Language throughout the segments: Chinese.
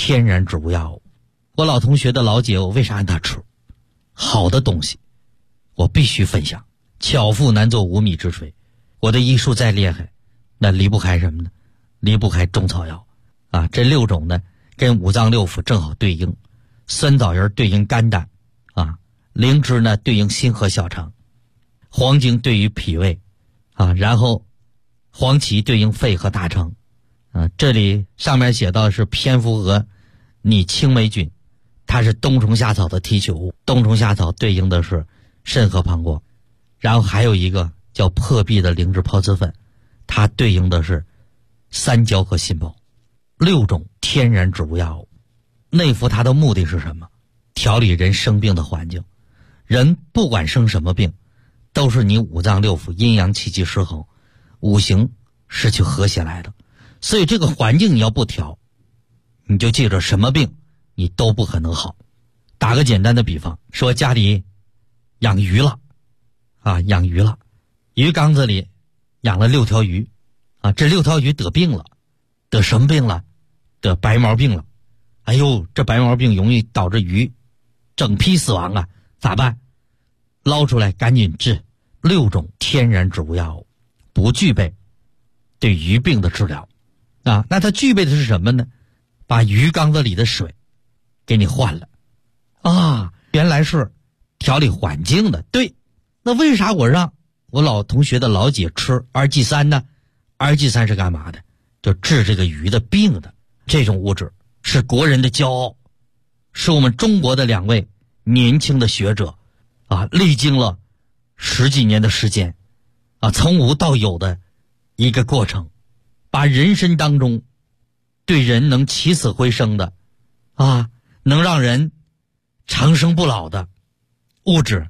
天然植物药物。我老同学的老姐，我为啥让她吃？好的东西我必须分享。巧妇难做无米之炊，我的医术再厉害，那离不开什么呢？离不开中草药啊。这6种呢跟五脏六腑正好对应。酸枣仁对应肝胆啊，灵芝呢对应心和小肠，黄精对于脾胃啊，然后黄芪对应肺和大肠啊。这里上面写到的是蝙蝠蛾拟青霉菌，它是冬虫夏草的提取物，冬虫夏草对应的是肾和膀胱。然后还有一个叫破壁的灵芝孢子粉，它对应的是三焦和心包。6种天然植物药物，内服它的目的是什么？调理人生病的环境。人不管生什么病，都是你五脏六腑阴阳气机失衡，五行失去和谐来的。所以这个环境你要不调，你就记着什么病你都不可能好。打个简单的比方，说家里养鱼了啊，养鱼了，鱼缸子里养了6条鱼啊，这6条鱼得病了，得什么病了？得白毛病了。哎呦，这白毛病容易导致鱼整批死亡啊，咋办？捞出来赶紧治。6种天然植物药物不具备对鱼病的治疗啊，那它具备的是什么呢？把鱼缸子里的水给你换了啊，原来是调理环境的。对，那为啥我让我老同学的老姐吃2G3呢？2G3是干嘛的？就治这个鱼的病的。这种物质是国人的骄傲，是我们中国的2位年轻的学者啊，历经了10几年的时间啊，从无到有的一个过程，把人参当中对人能起死回生的啊，能让人长生不老的物质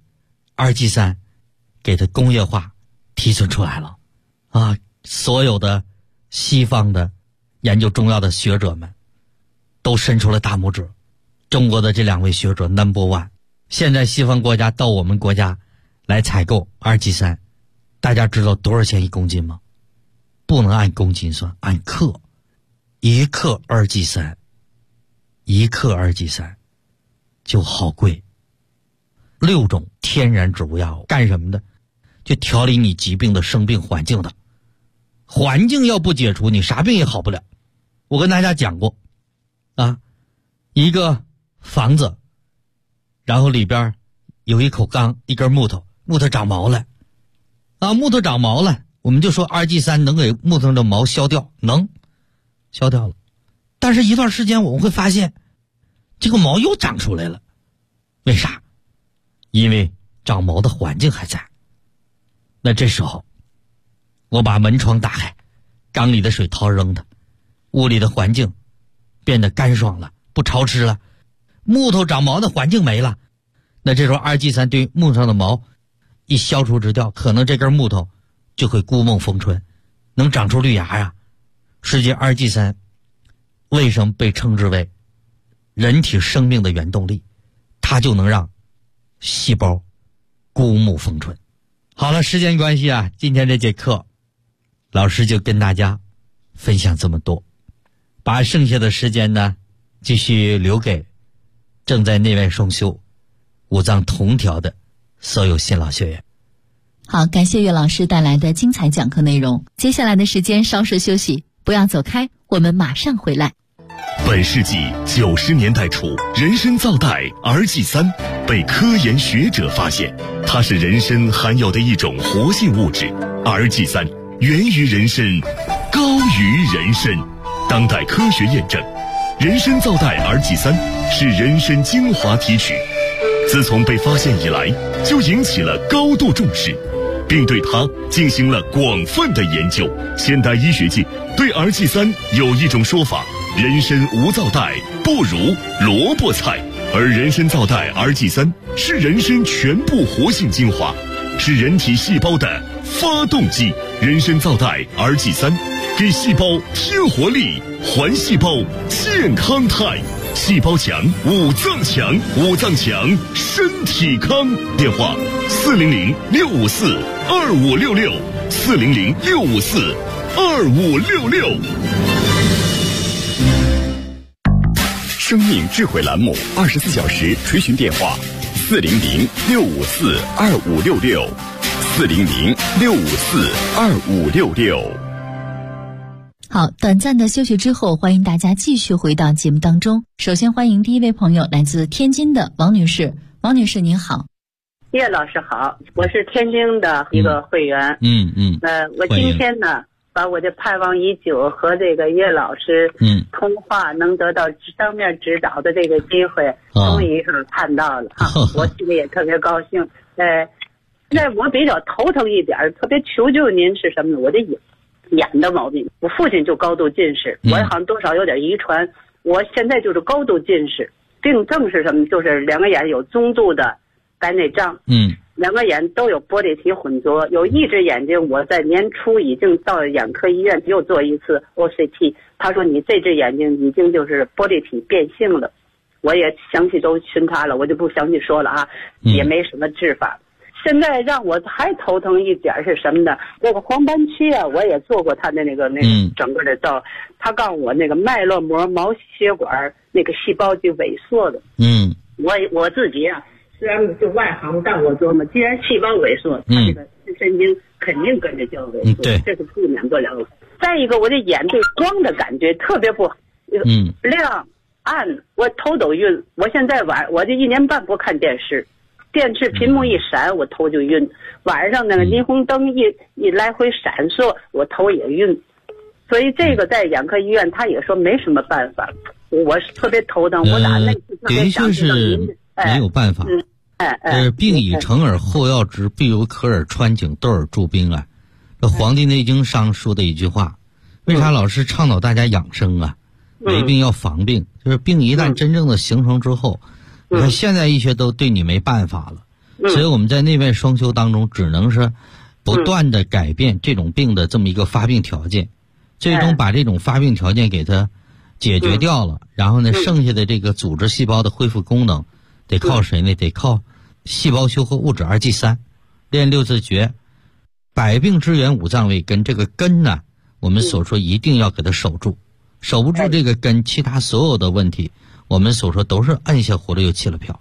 2G3给它工业化提纯出来了啊！所有的西方的研究中药的学者们都伸出了大拇指，中国的这2位学者 No.1。 现在西方国家到我们国家来采购2G3，大家知道多少钱1公斤吗？不能按公斤算，按克。1克2G3，1克2G3就好贵。6种天然植物药物干什么的？就调理你疾病的生病环境的。环境要不解除，你啥病也好不了。我跟大家讲过啊，一个房子，然后里边有一口缸，一根木头，木头长毛了啊，木头长毛了，我们就说2G3能给木头的毛消掉，能消掉了。但是一段时间我们会发现这个毛又长出来了，为啥？因为长毛的环境还在。那这时候我把门窗打开，缸里的水掏扔它，屋里的环境变得干爽了，不潮湿了，木头长毛的环境没了。那这时候2G3对木头上的毛一消除之掉，可能这根木头就会孤梦逢春，能长出绿芽呀。世界2G3为什么被称之为人体生命的原动力？它就能让细胞孤木逢春。好了，时间关系啊，今天这节课老师就跟大家分享这么多，把剩下的时间呢继续留给正在内外双修五脏同调的所有新老学员。 好，感谢岳老师带来的精彩讲课内容。接下来的时间稍事休息，不要走开，我们马上回来。 本世纪90年代初，人参皂苷 2G3 被科研学者发现，它是人参含有的一种活性物质。2G3 源于人参，高于人参。当代科学验证，人参皂苷 2G3 是人参精华提取，自从被发现以来，就引起了高度重视，并对它进行了广泛的研究。现代医学界对 2G3 有一种说法：人参无皂苷不如萝卜菜，而人参皂苷 2G3 是人参全部活性精华，是人体细胞的发动机。人参皂苷 2G3 给细胞添活力，还细胞健康态。细胞强，五脏强，五脏强，身体康。电话400-654-2566，400-654-2566。 生命智慧栏目，24小时垂询电话：400-654-2566，400-654-2566。 好，短暂的休息之后，欢迎大家继续回到节目当中。首先欢迎第一位朋友，来自天津的王女士。王女士您好。 叶老师好，我是天津的一个会员。我今天呢，把我的盼望已久和这个叶老师通话能得到当面指导的这个机会，终于是看到了我心里也特别高兴。现在我比较头疼一点，特别求救您是什么呢？我的眼的毛病，我父亲就高度近视，我好像多少有点遗传，我现在就是高度近视，病症是什么？就是两个眼有中度的白内障，两个眼都有玻璃体混浊，有一只眼睛我在年初已经到眼科医院又做一次 OCT， 他说你这只眼睛已经就是玻璃体变性了，我也详细都询他了，我就不详细说了啊，也没什么治法。现在让我还头疼一点是什么呢？这个黄斑区啊，我也做过他的那个整个的照，他告诉我那个脉络膜毛血管那个细胞就萎缩了。我自己啊，虽然就外行，但我琢磨，既然细胞萎缩，他这个神经肯定跟着就要萎缩，这是避免不了的。再一个，我的眼对光的感觉特别不好，亮暗，我头都晕。我现在我这1年半不看电视。电视屏幕一闪，我头就晕。晚上那个霓虹灯一来回闪烁，我头也晕。所以这个在眼科医院，他也说没什么办法。我是特别头疼，我打那次特别想知道您没有办法。病已成而后要之，必有可而穿井，斗而助兵啊。这《黄帝内经》上说的一句话，为啥老是倡导大家养生啊？没病要防病，就是病一旦真正的形成之后。你看现代医学都对你没办法了，所以我们在内外双修当中只能是不断的改变这种病的这么一个发病条件，最终把这种发病条件给它解决掉了，然后呢剩下的这个组织细胞的恢复功能得靠谁呢？得靠细胞修合物质2G3，练六字诀，百病之源五脏位根，这个根呢我们所说一定要给它守住，守不住这个根，其他所有的问题我们所说都是按下葫芦又起了瓢。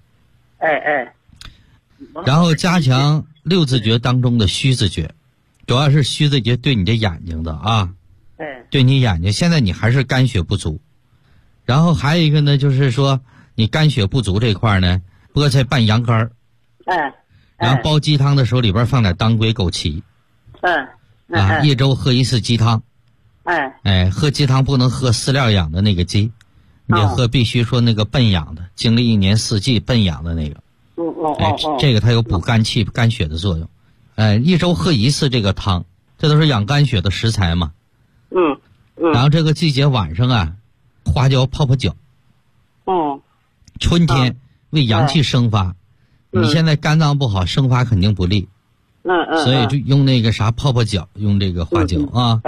然后加强六字诀当中的虚字诀，主要是虚字诀对你的眼睛的啊，对你眼睛，现在你还是肝血不足。然后还有一个呢，就是说你肝血不足这块呢，菠菜拌羊肝，然后煲鸡汤的时候里边放点当归枸杞，一周喝1次鸡汤，喝鸡汤不能喝饲料养的那个鸡。你喝必须说那个笨养的，经历1年4季笨养的那个，这个它有补肝气、肝血的作用。一周喝1次这个汤，这都是养肝血的食材嘛。然后这个季节晚上啊，花椒泡泡脚。春天为阳气生发，你现在肝脏不好，生发肯定不利。所以就用那个啥泡泡脚，用这个花椒啊。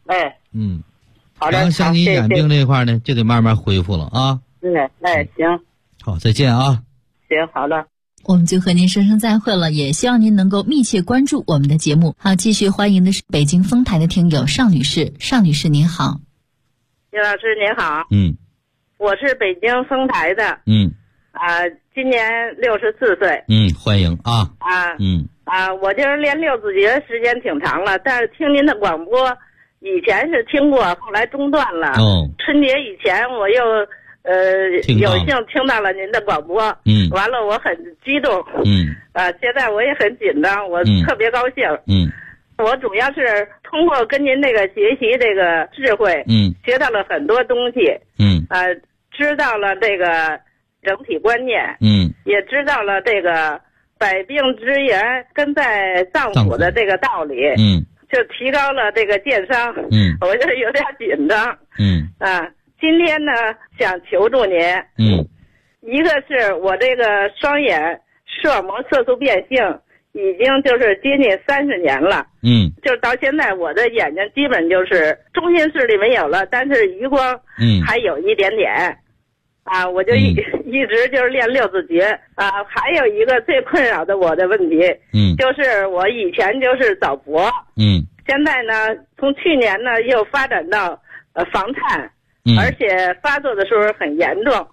然后像你眼病这块呢，就得慢慢恢复了啊。 行， 好，再见啊。 行，好了。 我们就和您说声再会了，也希望您能够密切关注我们的节目。好，继续欢迎的是北京丰台的听友邵女士。邵女士您好。 叶老师您好。我是北京丰台的。今年64岁。 欢迎啊。 我就是练六字诀时间挺长了，但是听您的广播以前是听过，后来中断了。春节以前我又有幸听到了您的广播，完了我很激动，现在我也很紧张，我特别高兴。我主要是通过跟您这个学习这个智慧，学到了很多东西，知道了这个整体观念，也知道了这个百病之源根在脏腑的这个道理，就提高了这个健商，我就有点紧张，今天呢想求助您，一个是我这个双眼视网膜色素变性已经就是接近30年了，就是到现在我的眼睛基本就是中心视力没有了，但是余光还有一点点，我就一直就是练六字诀，还有一个最困扰的我的问题，就是我以前就是早搏，现在呢从去年呢又发展到房颤，而且发作的时候很严重，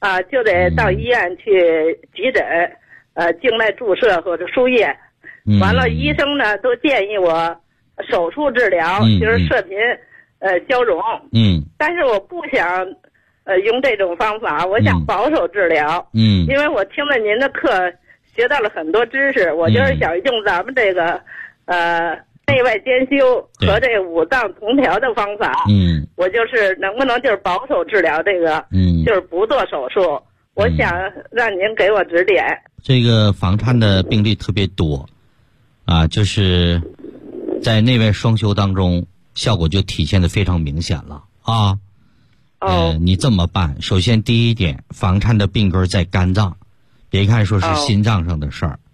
就得到医院去急诊，静脉注射或者输液。完了，医生呢都建议我手术治疗，就是射频消融。但是我不想用这种方法，我想保守治疗。因为我听了您的课，学到了很多知识，我就是想用咱们这个内外兼修和这个五脏同调的方法。我就是能不能就是保守治疗这个，就是不做手术。我想让您给我指点。 这个房颤的病例特别多，就是在内外双修当中，效果就体现得非常明显了啊。你这么办？首先第一点，房颤的病根在肝脏，别看说是心脏上的事儿，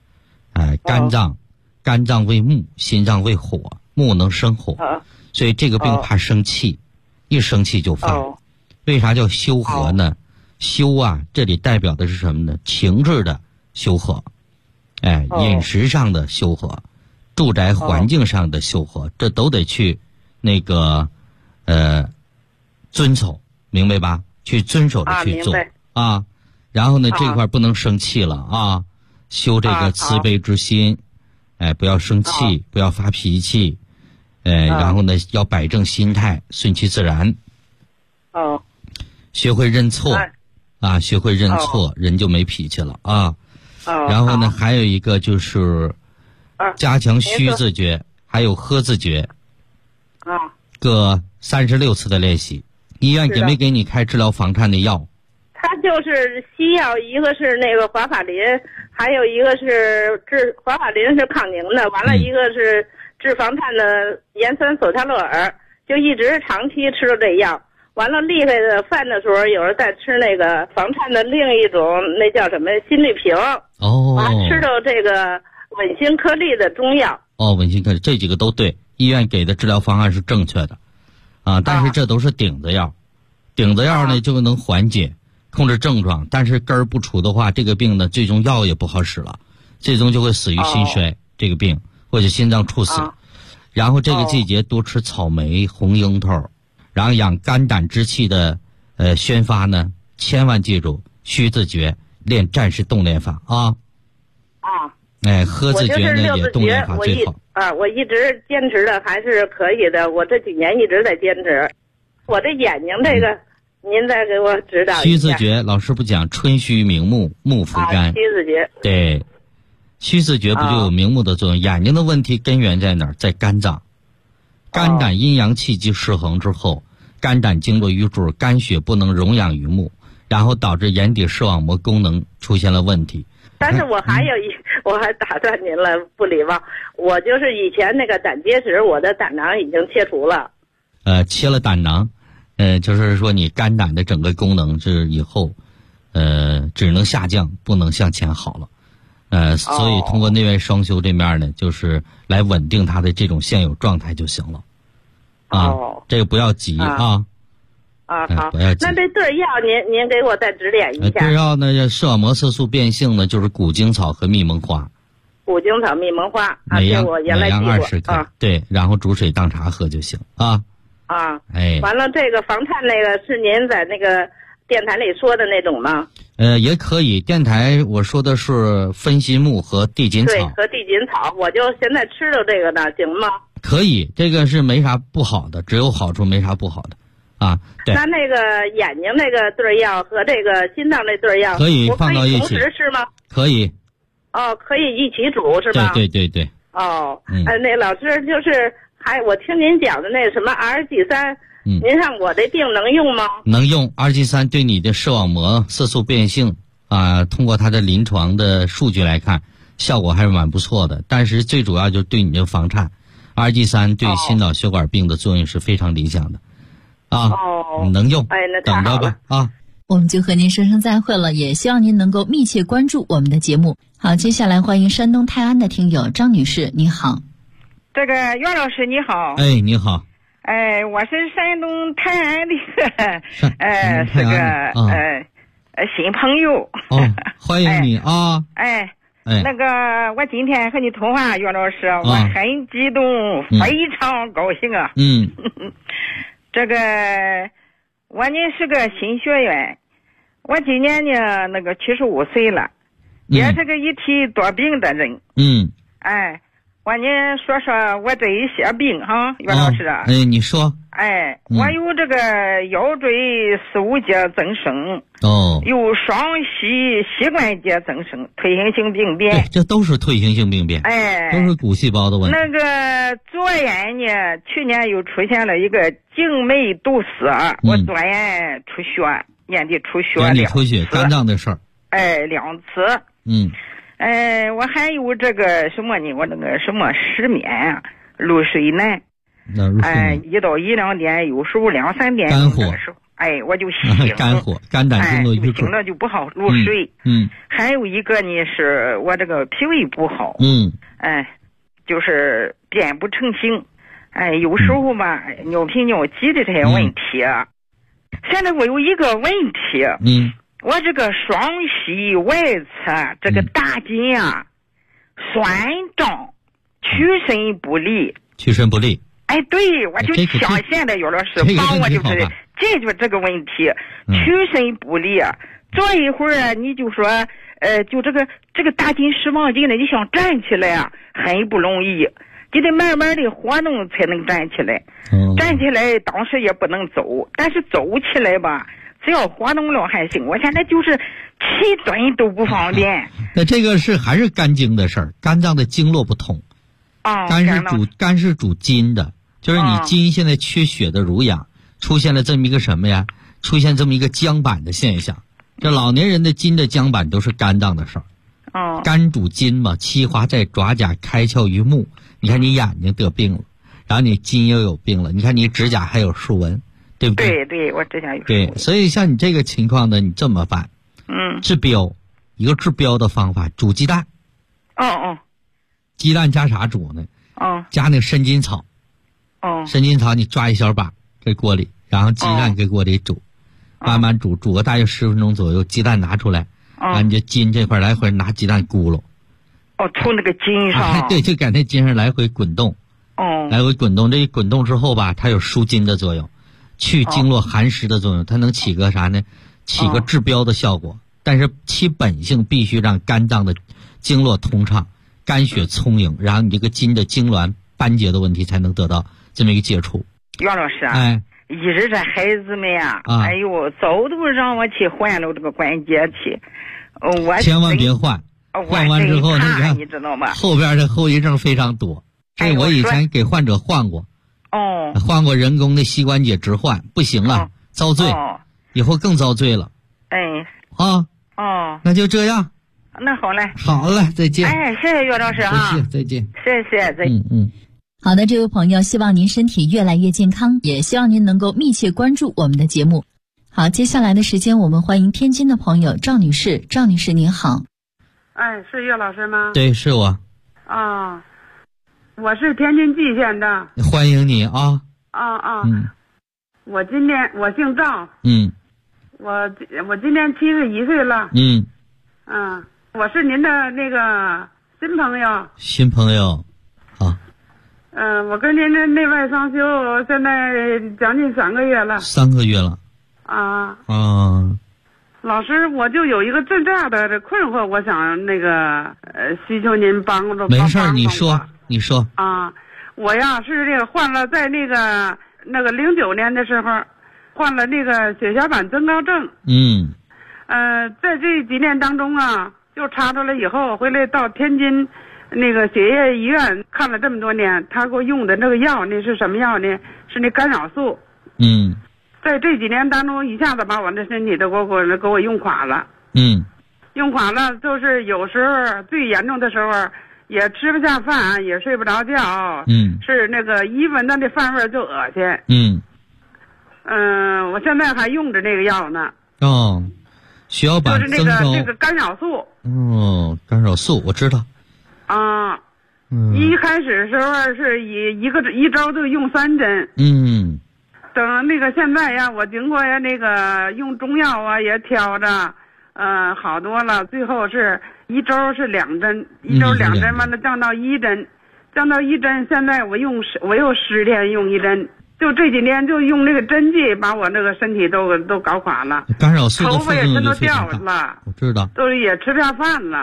肝脏为木，心脏为火，木能生火，所以这个病怕生气，一生气就犯。为啥叫修和呢？修这里代表的是什么呢？情志的修和，饮食上的修和，住宅环境上的修和，这都得去那个遵守，明白吧？去遵守的去做然后呢，这块不能生气了修这个慈悲之心，不要生气，不要发脾气，然后呢，要摆正心态，顺其自然。学会认错，学会认错，人就没脾气了然后呢，还有一个就是加强虚自觉，还有呵自觉，各36次的练习。医院给没给你开治疗房颤的药？ 他就是西药，一个是那个华法林，还有一个是华法林是抗凝的，完了一个是治房颤的盐酸索他洛尔，就一直长期吃了这药。完了厉害的犯的时候，有人在吃那个房颤的另一种，那叫什么心律平。吃到这个稳心颗粒的中药。 稳心颗粒这几个都对，医院给的治疗方案是正确的但是这都是顶子药，顶子药呢就能缓解控制症状，但是根儿不除的话，这个病呢最终药也不好使了，最终就会死于心衰这个病，或者心脏猝死。然后这个季节多吃草莓、红樱桃，然后养肝胆之气的宣发呢，千万记住虚自觉，练战士动练法呵自觉呢也动练法最好。 我一直坚持的还是可以的，我这几年一直在坚持。我这眼睛这个，您再给我指导一下。 虚自觉，老师不讲春虚明目，目扶肝。 虚自觉。 对，虚自觉不就有明目的作用？眼睛的问题根源在哪儿？在肝脏。肝胆阴阳气机失衡之后，肝胆经络瘀阻，肝血不能荣养于目，然后导致眼底视网膜功能出现了问题。 但是我还有我还打断您了，不礼貌。我就是以前那个胆结石，我的胆囊已经切除了。 切了胆囊，就是说你肝胆的整个功能是以后，只能下降，不能向前好了。所以通过内外双修这面呢，就是来稳定它的这种现有状态就行了。这个不要急好。 那这对药您给我再指点一下。 对药呢，视网膜色素变性呢，就是古精草和蜜蒙花。 古精草、蜜蒙花每样 20 克对，然后煮水当茶喝就行完了，这个房颤那个是您在那个电台里说的那种吗？ 也可以。电台我说的是分心木和地锦草。 对，和地锦草，我就现在吃了这个呢，行吗？ 可以，这个是没啥不好的，只有好处没啥不好的对。 那个眼睛那个对药和这个心脏这对药可以放到一起， 同时吃吗？ 可以。 可以一起煮是吧？ 对。 那老师就是我听您讲的那什么 RG3，您看我这病能用吗？ 能用。RG3对你的视网膜色素变性通过它的临床的数据来看，效果还是蛮不错的。但是最主要就是对你这房颤，RG3对心脑血管病的作用是非常理想的能用。 那等着吧我们就和您说声再会了，也希望您能够密切关注我们的节目。好，接下来欢迎山东泰安的听友张女士，你好。 这个袁老师你好。 你好。 我是山东泰安的是个新朋友。 欢迎你那个我今天和你通话，袁老师，我很激动，非常高兴这个我呢是个新学员， 我今年呢那个75岁了，也是个一体多病的人。哎，我您说说我这一些病哈，袁老师。 你说。 我有这个腰椎四五节增生，有双膝关节增生，退行性病变。 对，这都是退行性病变，都是骨细胞的问题。 那个左眼呢，去年又出现了一个静脉堵塞，我左眼出血，眼底出血2次， 肝脏的事儿。 2次。我还有这个什么呢？我那个什么失眠啊，入睡难。一到1-2点，有时候2-3点肝火， 我就醒， 肝火，肝胆经络郁醒了就不好入睡。还有一个呢，是我这个脾胃不好。就是便不成形。有时候吧，尿频尿急的这些问题。现在我有一个问题。我这个双膝外侧这个大筋啊，酸胀，屈伸不利。对，我就想现在有的是帮我就是解决这个问题，屈伸不利。坐一会儿你就说，就这个大筋失望筋呢，你想站起来啊，很不容易，你得慢慢的活动才能站起来。站起来当时也不能走，但是走起来吧，只要活动了还行。我现在就是起蹲都不方便。 那这个还是肝经的事儿，肝脏的经络不通。肝是主筋的。就是你筋现在缺血的濡养，出现了这么一个什么呀？出现这么一个僵板的现象。这老年人的筋的僵板都是肝脏的事儿。肝主筋嘛，七华在爪甲，开窍于目。你看你眼睛得病了，然后你筋又有病了，你看你指甲还有竖纹，对不对？ 对，我指甲有。 对，所以像你这个情况呢，你这么办？治标，一个治标的方法，煮鸡蛋。鸡蛋加啥煮呢？加那个生筋草。生筋草你抓一小把这锅里，然后鸡蛋给锅里煮，慢慢煮个大约10分钟左右，鸡蛋拿出来，然后你就筋这块来回拿鸡蛋咕噜。 从那个筋上。 对，就在那筋上来回滚动。来回滚动，这一滚动之后吧，它有舒筋的作用，去经络寒湿的作用，它能起个啥呢？起个治标的效果。但是其本性必须让肝脏的经络通畅，肝血充盈，然后你这个筋的痉挛斑结的问题才能得到这么一个解除。 袁老师一直这孩子们呀，早都让我去换了这个关节去，我千万别换，换完之后那个你知道吗？ 后边的后遗症非常多。这我以前给患者换过，换过人工的膝关节置换，不行了，遭罪，以后更遭罪了。那就这样。 那好嘞。 好嘞，再见。 谢谢袁老师再见。 谢谢，再见。 好的，这位朋友，希望您身体越来越健康，也希望您能够密切关注我们的节目。好，接下来的时间我们欢迎天津的朋友赵女士。赵女士您好。 是岳老师吗？ 对，是我。 我是天津蓟县的。 欢迎你啊。 我姓赵。我今年71岁了。我是您的那个新朋友。 新朋友，好。 我跟您的内外双修现在将近3个月了。 3个月了。 老师，我就有一个最大的困惑，我想那个需求您帮助。 没事儿，你说。 我呀是这个患了，在那个09年的时候患了那个血小板增高症。在这几年当中啊，就查出来以后，回来到天津那个血液医院看了这么多年，他给我用的那个药那是什么药呢？是那干扰素。在这几年当中，一下子把我的身体都给我用垮了。用垮了，就是有时候最严重的时候也吃不下饭，也睡不着觉。是那个一闻到那饭味就恶心。我现在还用着那个药呢。 血小板增高。 就是这个干扰素。 干扰素我知道。 一开始时候是一周就用3针。等那个现在呀，我经过呀那个用中药啊也调着，好多了。最后是一周是2针，一周2针，完了降到1针，现在我又10天用1针。 就这几年就用那个针剂把我那个身体都搞垮了， 干扰素的头发也全都非常掉了， 我知道， 都也吃不下饭了。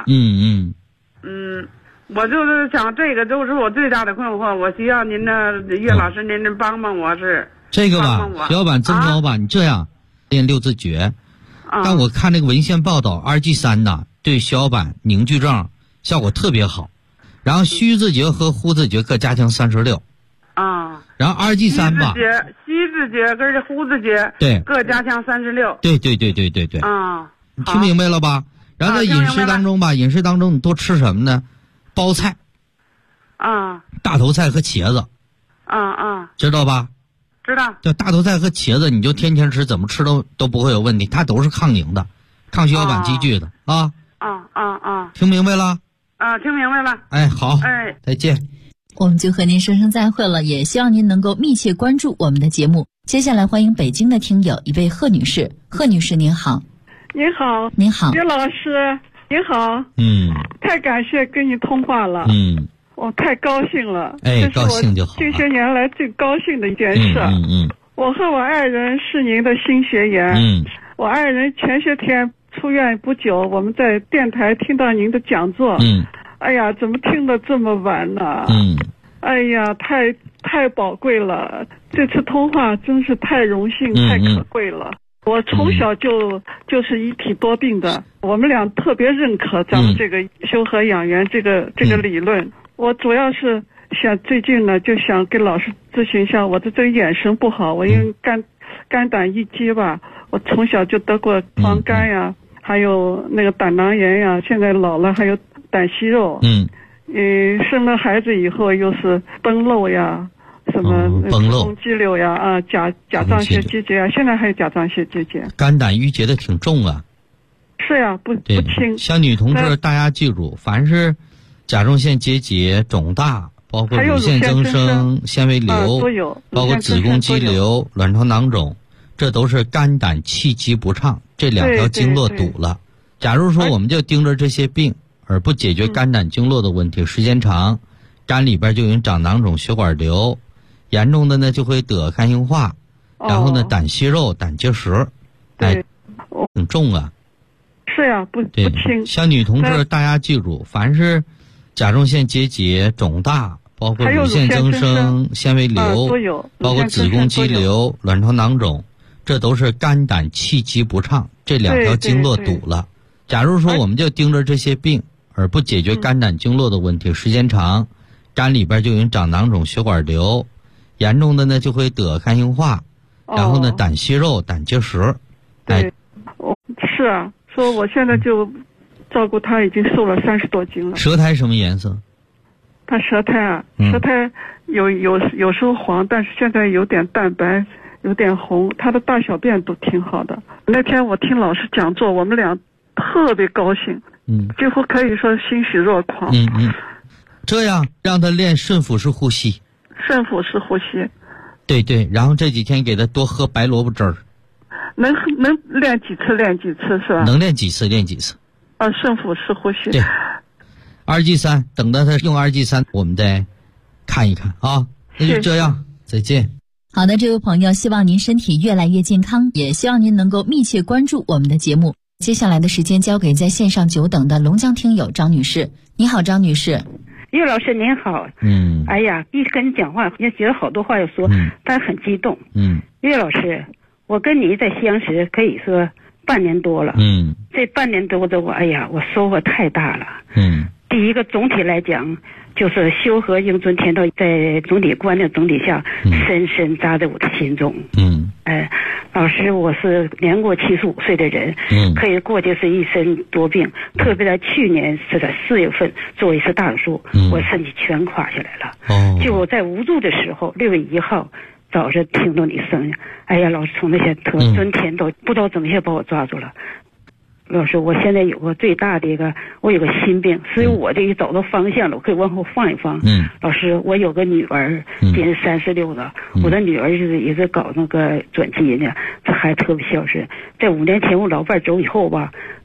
我就是想这个就是我最大的困惑，我需要您的岳老师您帮帮我是。 这个吧，血小板增高吧，你这样练六字诀。但我看那个文献报道，RG3呐对血小板凝聚症效果特别好，然后虚字诀和呼字诀各加强36。然后RG3吧， 虚字诀跟呼字诀对各加强36。 对。你听明白了吧？然后在饮食当中吧，饮食当中你多吃什么呢？包菜。大头菜和茄子。知道吧？ 知道。 就大头菜和茄子，你就天天吃，怎么吃都不会有问题，它都是抗凝的，抗血小板积聚的啊。听明白了？ 听明白了。 哎，好，再见。 我们就和您说声再会了，也希望您能够密切关注我们的节目。接下来欢迎北京的听友一位贺女士。贺女士您好。 您好。 您好。 岳老师您好。太感谢跟你通话了。我太高兴了。 高兴就好。 这些年来最高兴的一件事。我和我爱人是您的新学员。我爱人前些天出院不久，我们在电台听到您的讲座。哎呀，怎么听得这么晚呢？哎呀，太宝贵了！这次通话真是太荣幸，太可贵了。我从小就是一体多病的，我们俩特别认可咱们这个修和养元这个理论。我主要是想最近呢，就想跟老师咨询一下，我的这个眼神不好，我因为肝胆郁积吧，我从小就得过黄疸呀，还有那个胆囊炎呀，现在老了还有胆息肉。生了孩子以后又是崩漏呀，什么崩漏、 肌瘤呀，甲状腺结节啊，现在还有甲状腺结节。 肝胆郁结的挺重啊。 是呀，不轻。 像女同志，大家记住，凡是甲状腺结节、肿大，包括乳腺增生、纤维瘤， 都有， 包括子宫肌瘤、卵巢囊肿，这都是肝胆气机不畅，这两条经络堵了。假如说我们就盯着这些病，而不解决肝胆经络的问题，时间长，肝里边就有长囊肿、血管瘤，严重的呢就会得肝硬化，然后呢胆息肉、胆结石，挺重啊。 是呀，不轻。 像女同志，大家记住，凡是甲状腺结节、肿大，包括乳腺增生、纤维瘤， 都有， 包括子宫肌瘤、卵巢囊肿，这都是肝胆气机不畅，这两条经络堵了。假如说我们就盯着这些病，而不解决肝胆经络的问题，时间长，肝里边就有长囊肿、血管瘤，严重的呢就会得肝硬化，然后呢胆息肉、胆结石。 是啊，说我现在就照顾他，已经瘦了30多斤了。 舌苔什么颜色？ 他舌苔有时候黄，但是现在有点淡白，有点红。他的大小便都挺好的。那天我听老师讲座，我们俩特别高兴，几乎可以说欣喜若狂。 这样让他练顺腹式呼吸。 顺腹式呼吸。 对，然后这几天给他多喝白萝卜汁儿。 能练几次是吧？ 能练几次。 顺腹式呼吸。 对。RG3，等到他用RG3，我们再看一看啊。那就这样，再见。 好的，这位朋友，希望您身体越来越健康，也希望您能够密切关注我们的节目。接下来的时间交给在线上久等的龙江听友张女士。你好，张女士。 岳老师您好。哎呀，一直跟你讲话，也觉得好多话要说，但很激动。岳老师，我跟你在相识可以说半年多了。这半年多的我收获太大了。第一个总体来讲，就是修和应尊天道在总体观念总体下，深深扎在我的心中。老师，我是年过75岁的人，可以过去是一身多病，特别在去年是在4月份做一次大手术，我身体全垮下来了。就我在无助的时候，6月1号早上听到你声音，老师从那些特尊天道不知道怎么些把我抓住了。老师，我现在有个最大的我有个心病，所以我这一找到方向了，我可以往后放一放。老师，我有个女儿，今年36了，我的女儿就是也是搞那个转基因的，这孩子特别孝顺。在5年前我老伴走以后吧，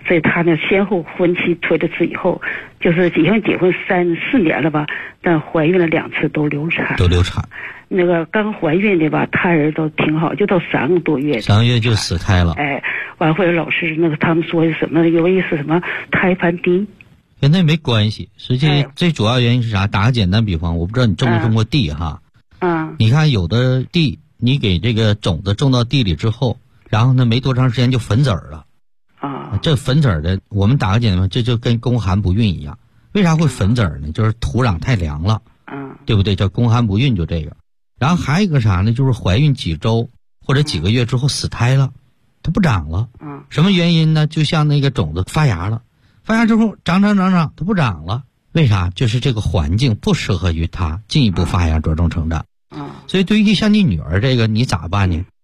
所以他呢先后婚期推了次以后，就是已经结婚3、4年了吧，但怀孕了2次都流产。那个刚怀孕的吧，胎儿都挺好，就到3个多月。 3个月就死胎了。 完后来老师那个他们说什么有意思，什么胎盘低。 跟那没关系，实际最主要原因是啥？打个简单比方，我不知道你种没种过地哈。你看有的地，你给这个种子种到地里之后，然后呢没多长时间就粉籽儿了。这粉籽儿的，我们打个简单，这就跟宫寒不孕一样。为啥会粉籽儿呢？就是土壤太凉了，对不对？叫宫寒不孕，就这个。然后还有一个啥呢？就是怀孕几周或者几个月之后死胎了，它不长了。什么原因呢？就像那个种子发芽了，发芽之后长，它不长了。为啥？就是这个环境不适合于它进一步发芽茁壮成长。所以对于像你女儿这个，你咋办呢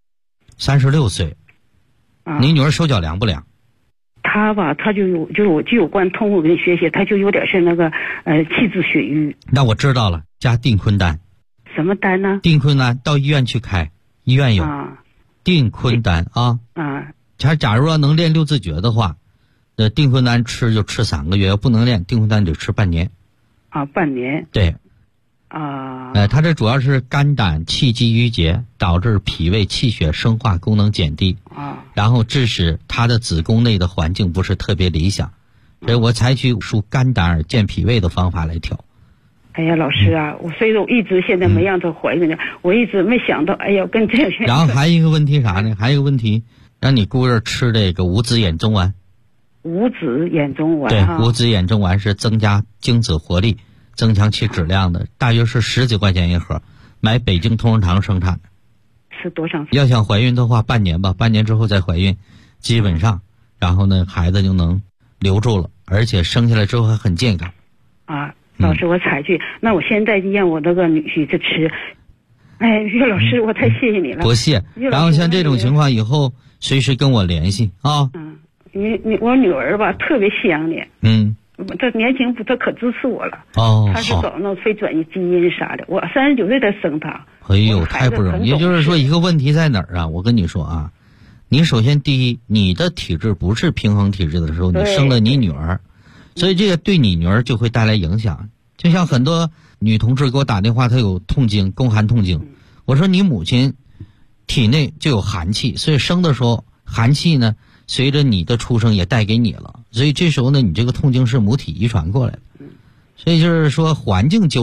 ？36岁，你女儿手脚凉不凉？ 她吧，她就有关通过跟学习，她就有点是那个气滞血瘀。 那我知道了，加定坤丹。 什么丹呢？ 定坤丹到医院去开，医院有定坤丹啊。假如要能练6字诀的话，定坤丹吃就吃3个月，要不能练定坤丹就吃半年。 半年。 对。它这主要是肝胆气机郁结，导致脾胃气血生化功能减低，然后致使他的子宫内的环境不是特别理想，所以我采取疏肝胆而健脾胃的方法来调。 哎呀，老师啊，所以说我一直现在没让她怀孕呢，我一直没想到，哎呀，跟这样。 然后还有一个问题啥呢？还有一个问题，让你姑爷吃这个五子衍宗丸。 五子衍宗丸。 对，五子衍宗丸是增加精子活力、增强其质量的，大约是10几块钱一盒，买北京同仁堂生产。 是多长？ 要想怀孕的话，半年吧，半年之后再怀孕，基本上，然后呢，孩子就能留住了，而且生下来之后还很健康。 老师，我采取，那我现在就让我那个女婿去吃。哎，岳老师，我太谢谢你了。 不谢。然后像这种情况以后随时跟我联系啊。 我女儿吧特别想你。这年轻不，她可支持我了。她是搞那非转移基因啥的。我39岁才生她。 哎呦，太不容易。也就是说，一个问题在哪儿啊？我跟你说啊，你首先第一，你的体质不是平衡体质的时候，你生了你女儿，所以这个对你女儿就会带来影响。就像很多女同志给我打电话，她有痛经，宫寒痛经。我说你母亲体内就有寒气，所以生的时候寒气呢，随着你的出生也带给你了，所以这时候呢，你这个痛经是母体遗传过来的。所以就是说环境就